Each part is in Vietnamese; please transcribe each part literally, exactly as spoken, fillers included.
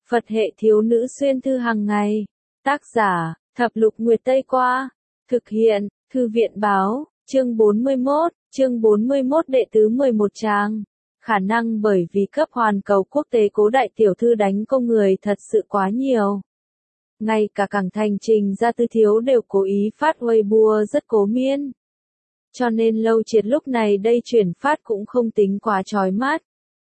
Phật hệ thiếu nữ xuyên thư hàng ngày. Tác giả, Thập Lục Nguyệt Tây Qua. Thực hiện, Thư viện báo, chương bốn mươi mốt, chương bốn mươi mốt đệ tứ mười một trang. Khả năng bởi vì cấp hoàn cầu quốc tế cố đại tiểu thư đánh công người thật sự quá nhiều. Ngay cả cảng thành Trình Gia Tư Thiếu đều cố ý phát Weibo rất cố miên. Cho nên Lâu Triệt lúc này đây chuyển phát cũng không tính quá chói mắt.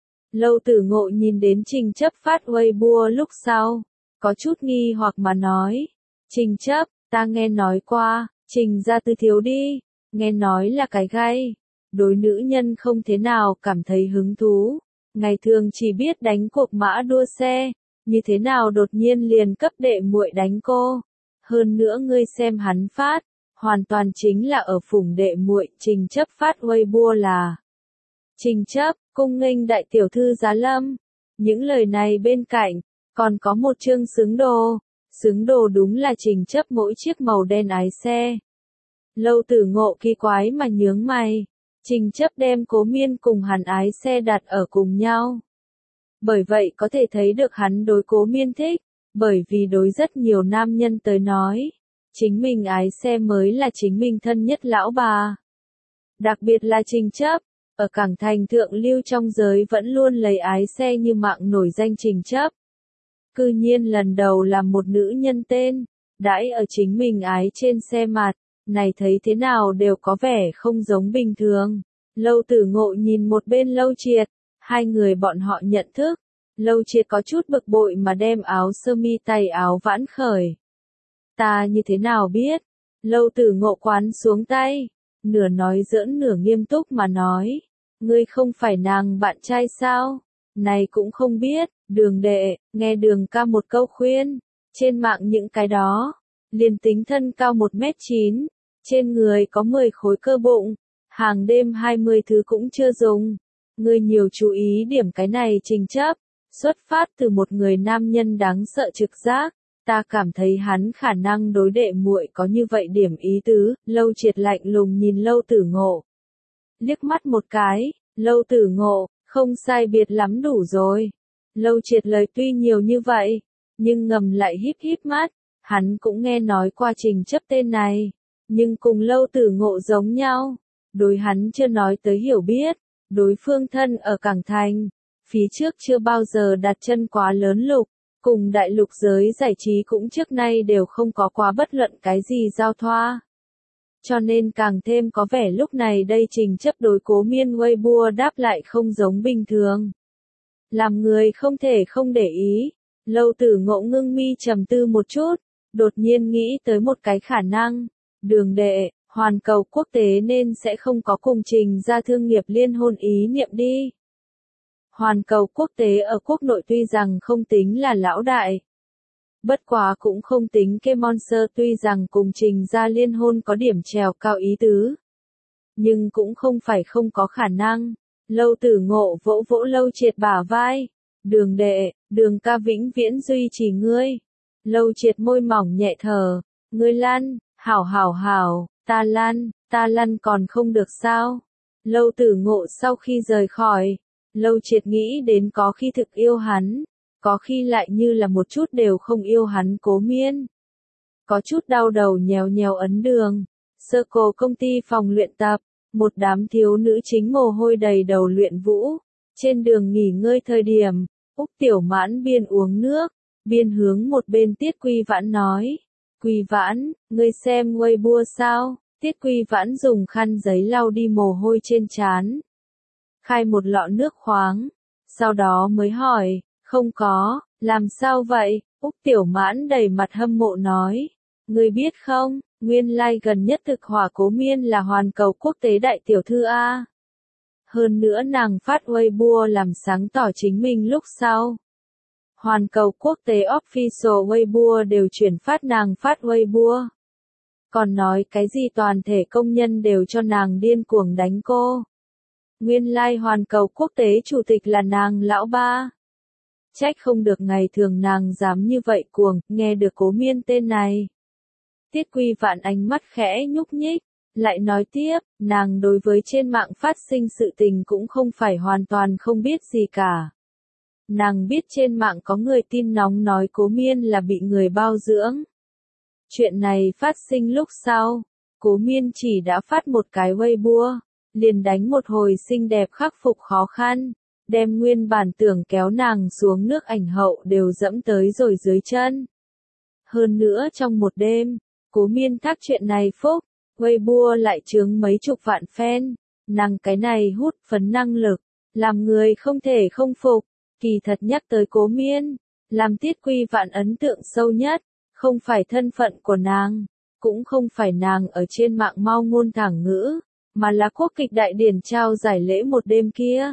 Lâu Tử Ngộ nhìn đến Trình Chấp phát Weibo lúc sau, có chút nghi hoặc mà nói. Trình Chấp, ta nghe nói qua, Trình Gia Tư Thiếu đi, nghe nói là cái gay. Đối nữ nhân không thế nào cảm thấy hứng thú, ngày thường chỉ biết đánh cuộc mã đua xe, như thế nào đột nhiên liền cấp đệ muội đánh cô. Hơn nữa ngươi xem hắn phát, hoàn toàn chính là ở phủng đệ muội. Trình Chấp phát Weibo là Trình Chấp, cung nghênh đại tiểu thư Giá Lâm. Những lời này bên cạnh, còn có một chương xứng đồ. Xứng đồ đúng là Trình Chấp mỗi chiếc màu đen ái xe. Lâu Tử Ngộ kỳ quái mà nhướng mày. Trình Chấp đem Cố Miên cùng hắn ái xe đặt ở cùng nhau. Bởi vậy có thể thấy được hắn đối Cố Miên thích, bởi vì đối rất nhiều nam nhân tới nói, chính mình ái xe mới là chính mình thân nhất lão bà. Đặc biệt là Trình Chấp, ở cảng thành thượng lưu trong giới vẫn luôn lấy ái xe như mạng nổi danh Trình Chấp. Cư nhiên lần đầu làm một nữ nhân tên, đãi ở chính mình ái trên xe mặt. Này thấy thế nào đều có vẻ không giống bình thường. Lâu Tử Ngộ nhìn một bên Lâu Triệt, hai người bọn họ nhận thức. Lâu Triệt có chút bực bội mà đem áo sơ mi tay áo vãn khởi. Ta như thế nào biết? Lâu Tử Ngộ quán xuống tay, nửa nói giỡn nửa nghiêm túc mà nói. Ngươi không phải nàng bạn trai sao? Này cũng không biết. Đường đệ, nghe Đường ca một câu khuyên. Trên mạng những cái đó, liền tính thân cao một mét chín. Trên người có mười khối cơ bụng, hàng đêm hai mươi thứ cũng chưa dùng. Ngươi nhiều chú ý điểm cái này. Trình Chấp, xuất phát từ một người nam nhân đáng sợ trực giác, ta cảm thấy hắn khả năng đối đệ muội có như vậy điểm ý tứ. Lâu Triệt lạnh lùng nhìn Lâu Tử Ngộ. Liếc mắt một cái, Lâu Tử Ngộ, không sai biệt lắm đủ rồi. Lâu Triệt lời tuy nhiều như vậy, nhưng ngầm lại híp híp mắt, hắn cũng nghe nói qua Trình Chấp tên này. Nhưng cùng Lâu Tử Ngộ giống nhau, đối hắn chưa nói tới hiểu biết, đối phương thân ở cảng thành, phía trước chưa bao giờ đặt chân quá lớn lục, cùng đại lục giới giải trí cũng trước nay đều không có quá bất luận cái gì giao thoa. Cho nên càng thêm có vẻ lúc này đây Trình Chấp đối Cố Miên Weibo đáp lại không giống bình thường. Làm người không thể không để ý, Lâu Tử Ngộ ngưng mi trầm tư một chút, đột nhiên nghĩ tới một cái khả năng. Đường đệ, hoàn cầu quốc tế nên sẽ không có cùng Trình Gia thương nghiệp liên hôn ý niệm đi. Hoàn cầu quốc tế ở quốc nội tuy rằng không tính là lão đại. Bất quá cũng không tính K-Monster tuy rằng cùng Trình Gia liên hôn có điểm trèo cao ý tứ. Nhưng cũng không phải không có khả năng. Lâu Tử Ngộ vỗ vỗ Lâu Triệt bả vai. Đường đệ, Đường ca vĩnh viễn duy trì ngươi. Lâu Triệt môi mỏng nhẹ thở. Ngươi lăn. Hảo hảo hảo, ta lăn, ta lăn còn không được sao? Lâu Tử Ngộ sau khi rời khỏi, Lâu Triệt nghĩ đến có khi thực yêu hắn, có khi lại như là một chút đều không yêu hắn. Cố Miên có chút đau đầu nhéo nhéo ấn đường. Sơ cổ công ty phòng luyện tập, một đám thiếu nữ chính mồ hôi đầy đầu luyện vũ. Trên đường nghỉ ngơi thời điểm, Úc Tiểu Mãn biên uống nước, biên hướng một bên Tiết Quy Vãn nói. Quy Vãn, ngươi xem Weibo sao? Tiết Quy Vãn dùng khăn giấy lau đi mồ hôi trên trán. Khai một lọ nước khoáng. Sau đó mới hỏi, không có, làm sao vậy? Úc Tiểu Mãn đầy mặt hâm mộ nói. Ngươi biết không, nguyên lai like gần nhất thực hỏa Cố Miên là hoàn cầu quốc tế đại tiểu thư A. Hơn nữa nàng phát Weibo làm sáng tỏ chính mình lúc sau. Hoàn cầu quốc tế official Weibo đều chuyển phát nàng phát Weibo. Còn nói cái gì toàn thể công nhân đều cho nàng điên cuồng đánh cô. Nguyên lai like hoàn cầu quốc tế chủ tịch là nàng lão ba. Trách không được ngày thường nàng dám như vậy cuồng, nghe được Cố Miên tên này. Tiết Quy Vãn ánh mắt khẽ nhúc nhích, lại nói tiếp, nàng đối với trên mạng phát sinh sự tình cũng không phải hoàn toàn không biết gì cả. Nàng biết trên mạng có người tin nóng nói Cố Miên là bị người bao dưỡng. Chuyện này phát sinh lúc sau, Cố Miên chỉ đã phát một cái Weibo, liền đánh một hồi xinh đẹp khắc phục khó khăn, đem nguyên bản tưởng kéo nàng xuống nước ảnh hậu đều dẫm tới rồi dưới chân. Hơn nữa trong một đêm, Cố Miên thác chuyện này phúc, Weibo lại chướng mấy chục vạn fan, nàng cái này hút phấn năng lực, làm người không thể không phục. Kỳ thật nhắc tới Cố Miên, làm Tiết Quy Vãn ấn tượng sâu nhất, không phải thân phận của nàng, cũng không phải nàng ở trên mạng mau ngôn thẳng ngữ, mà là quốc kịch đại điển trao giải lễ một đêm kia.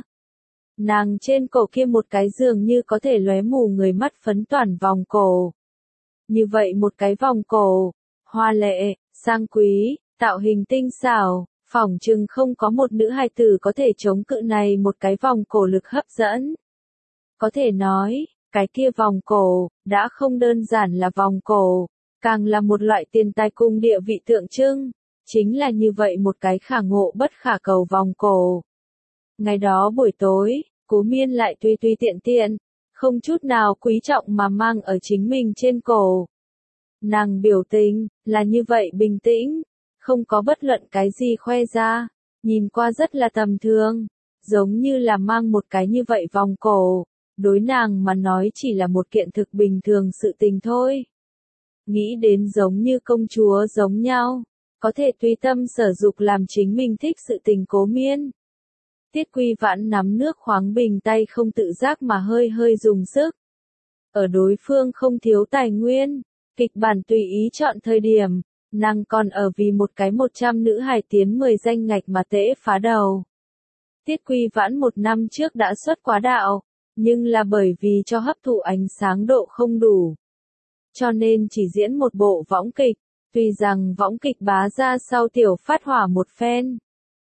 Nàng trên cổ kia một cái dường như có thể lóe mù người mắt phấn toàn vòng cổ. Như vậy một cái vòng cổ, hoa lệ, sang quý, tạo hình tinh xảo, phỏng chừng không có một nữ hài tử có thể chống cự này một cái vòng cổ lực hấp dẫn. Có thể nói, cái kia vòng cổ, đã không đơn giản là vòng cổ, càng là một loại tiền tài cùng địa vị tượng trưng, chính là như vậy một cái khả ngộ bất khả cầu vòng cổ. Ngày đó buổi tối, Cố Miên lại tùy tùy tiện tiện, không chút nào quý trọng mà mang ở chính mình trên cổ. Nàng biểu tình, là như vậy bình tĩnh, không có bất luận cái gì khoe ra, nhìn qua rất là tầm thường, giống như là mang một cái như vậy vòng cổ. Đối nàng mà nói chỉ là một kiện thực bình thường sự tình thôi. Nghĩ đến giống như công chúa giống nhau, có thể tùy tâm sở dục làm chính mình thích sự tình Cố Miên. Tiết Quy Vãn nắm nước khoáng bình tay không tự giác mà hơi hơi dùng sức. Ở đối phương không thiếu tài nguyên, kịch bản tùy ý chọn thời điểm, nàng còn ở vì một cái một trăm nữ hài tiến mười danh ngạch mà tễ phá đầu. Tiết Quy Vãn một năm trước đã xuất quá đạo, nhưng là bởi vì cho hấp thụ ánh sáng độ không đủ. Cho nên chỉ diễn một bộ võng kịch, tuy rằng võng kịch bá ra sau tiểu phát hỏa một phen.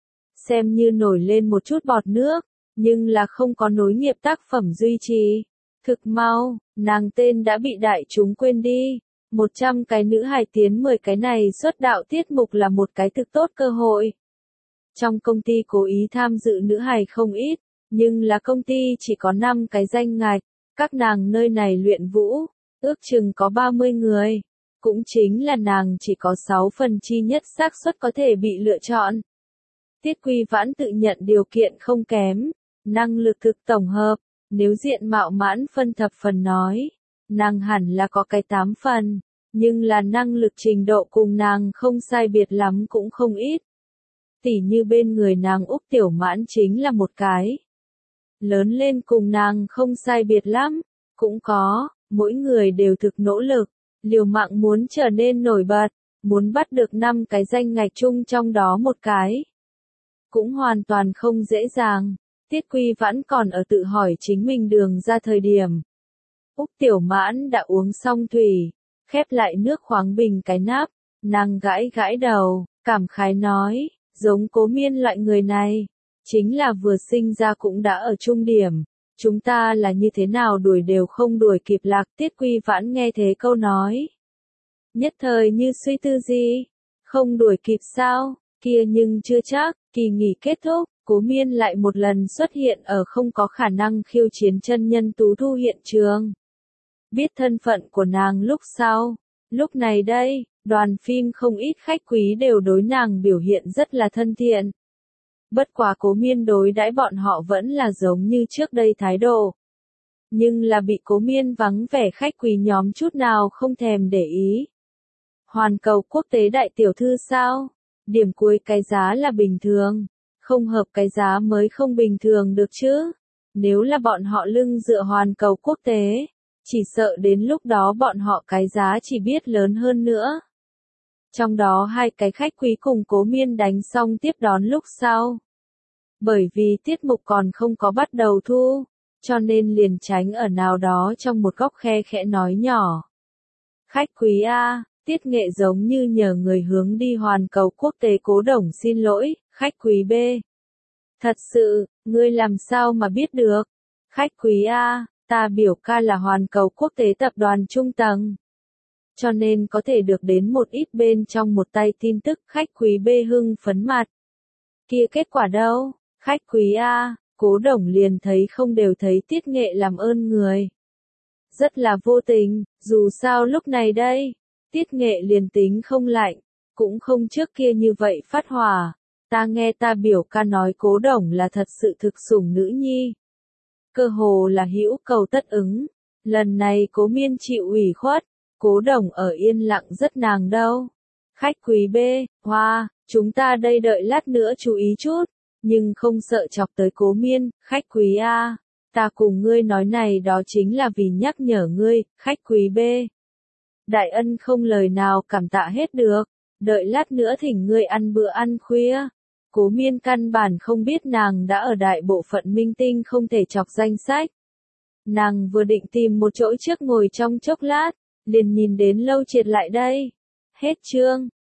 Xem như nổi lên một chút bọt nước, nhưng là không có nối nghiệp tác phẩm duy trì. Thực mau, nàng tên đã bị đại chúng quên đi. một trăm cái nữ hài tiến mười cái này xuất đạo tiết mục là một cái thực tốt cơ hội. Trong công ty cố ý tham dự nữ hài không ít, nhưng là công ty chỉ có năm cái danh ngạch, các nàng nơi này luyện vũ, ước chừng có ba mươi người, cũng chính là nàng chỉ có sáu phần chi nhất xác suất có thể bị lựa chọn. Tiết Quy Vãn tự nhận điều kiện không kém, năng lực thực tổng hợp, nếu diện mạo mãn phân thập phần nói, nàng hẳn là có cái tám phần, nhưng là năng lực trình độ cùng nàng không sai biệt lắm cũng không ít. Tỉ như bên người nàng Úc Tiểu Mãn chính là một cái. Lớn lên cùng nàng không sai biệt lắm, cũng có, mỗi người đều thực nỗ lực, liều mạng muốn trở nên nổi bật, muốn bắt được năm cái danh ngạch chung trong đó một cái. Cũng hoàn toàn không dễ dàng, Tiết Quy Vãn còn ở tự hỏi chính mình đường ra thời điểm. Úc Tiểu Mãn đã uống xong thủy, khép lại nước khoáng bình cái nắp, nàng gãi gãi đầu, cảm khái nói, giống Cố Miên loại người này, chính là vừa sinh ra cũng đã ở trung điểm, chúng ta là như thế nào đuổi đều không đuổi kịp Lạc. Tiết Quy Vãn nghe thế câu nói, nhất thời như suy tư gì, không đuổi kịp sao, kia nhưng chưa chắc. Kỳ nghỉ kết thúc, Cố Miên lại một lần xuất hiện ở không có khả năng khiêu chiến chân nhân tú thu hiện trường. Biết thân phận của nàng lúc sau, lúc này đây, đoàn phim không ít khách quý đều đối nàng biểu hiện rất là thân thiện. Bất quá Cố Miên đối đãi bọn họ vẫn là giống như trước đây thái độ. Nhưng là bị Cố Miên vắng vẻ khách quý nhóm chút nào không thèm để ý. Hoàn cầu quốc tế đại tiểu thư sao? Điểm cuối cái giá là bình thường, không hợp cái giá mới không bình thường được chứ. Nếu là bọn họ lưng dựa hoàn cầu quốc tế, chỉ sợ đến lúc đó bọn họ cái giá chỉ biết lớn hơn nữa. Trong đó hai cái khách quý cùng Cố Miên đánh xong tiếp đón lúc sau. Bởi vì tiết mục còn không có bắt đầu thu, cho nên liền tránh ở nào đó trong một góc khe khẽ nói nhỏ. Khách quý A. Tiết Nghệ giống như nhờ người hướng đi hoàn cầu quốc tế Cố Đồng xin lỗi, khách quý B. Thật sự, ngươi làm sao mà biết được? Khách quý A, ta biểu ca là hoàn cầu quốc tế tập đoàn trung tầng. Cho nên có thể được đến một ít bên trong một tay tin tức. Khách quý B hưng phấn mặt. Kia kết quả đâu? Khách quý A, Cố Đồng liền thấy không đều thấy Tiết Nghệ làm ơn người. Rất là vô tình, dù sao lúc này đây, Tiết Nghệ liền tính không lạnh, cũng không trước kia như vậy phát hỏa. Ta nghe ta biểu ca nói Cố Đồng là thật sự thực sủng nữ nhi. Cơ hồ là hữu cầu tất ứng. Lần này Cố Miên chịu ủy khuất, Cố Đồng ở yên lặng rất nàng đâu. Khách quý B, Hoa, chúng ta đây đợi lát nữa chú ý chút, nhưng không sợ chọc tới Cố Miên. Khách quý A, ta cùng ngươi nói này đó chính là vì nhắc nhở ngươi. Khách quý B, đại ân không lời nào cảm tạ hết được, đợi lát nữa thỉnh ngươi ăn bữa ăn khuya. Cố Miên căn bản không biết nàng đã ở đại bộ phận minh tinh không thể chọc danh sách. Nàng vừa định tìm một chỗ trước ngồi trong chốc lát, liền nhìn đến Lâu Triệt lại đây. Hết chương.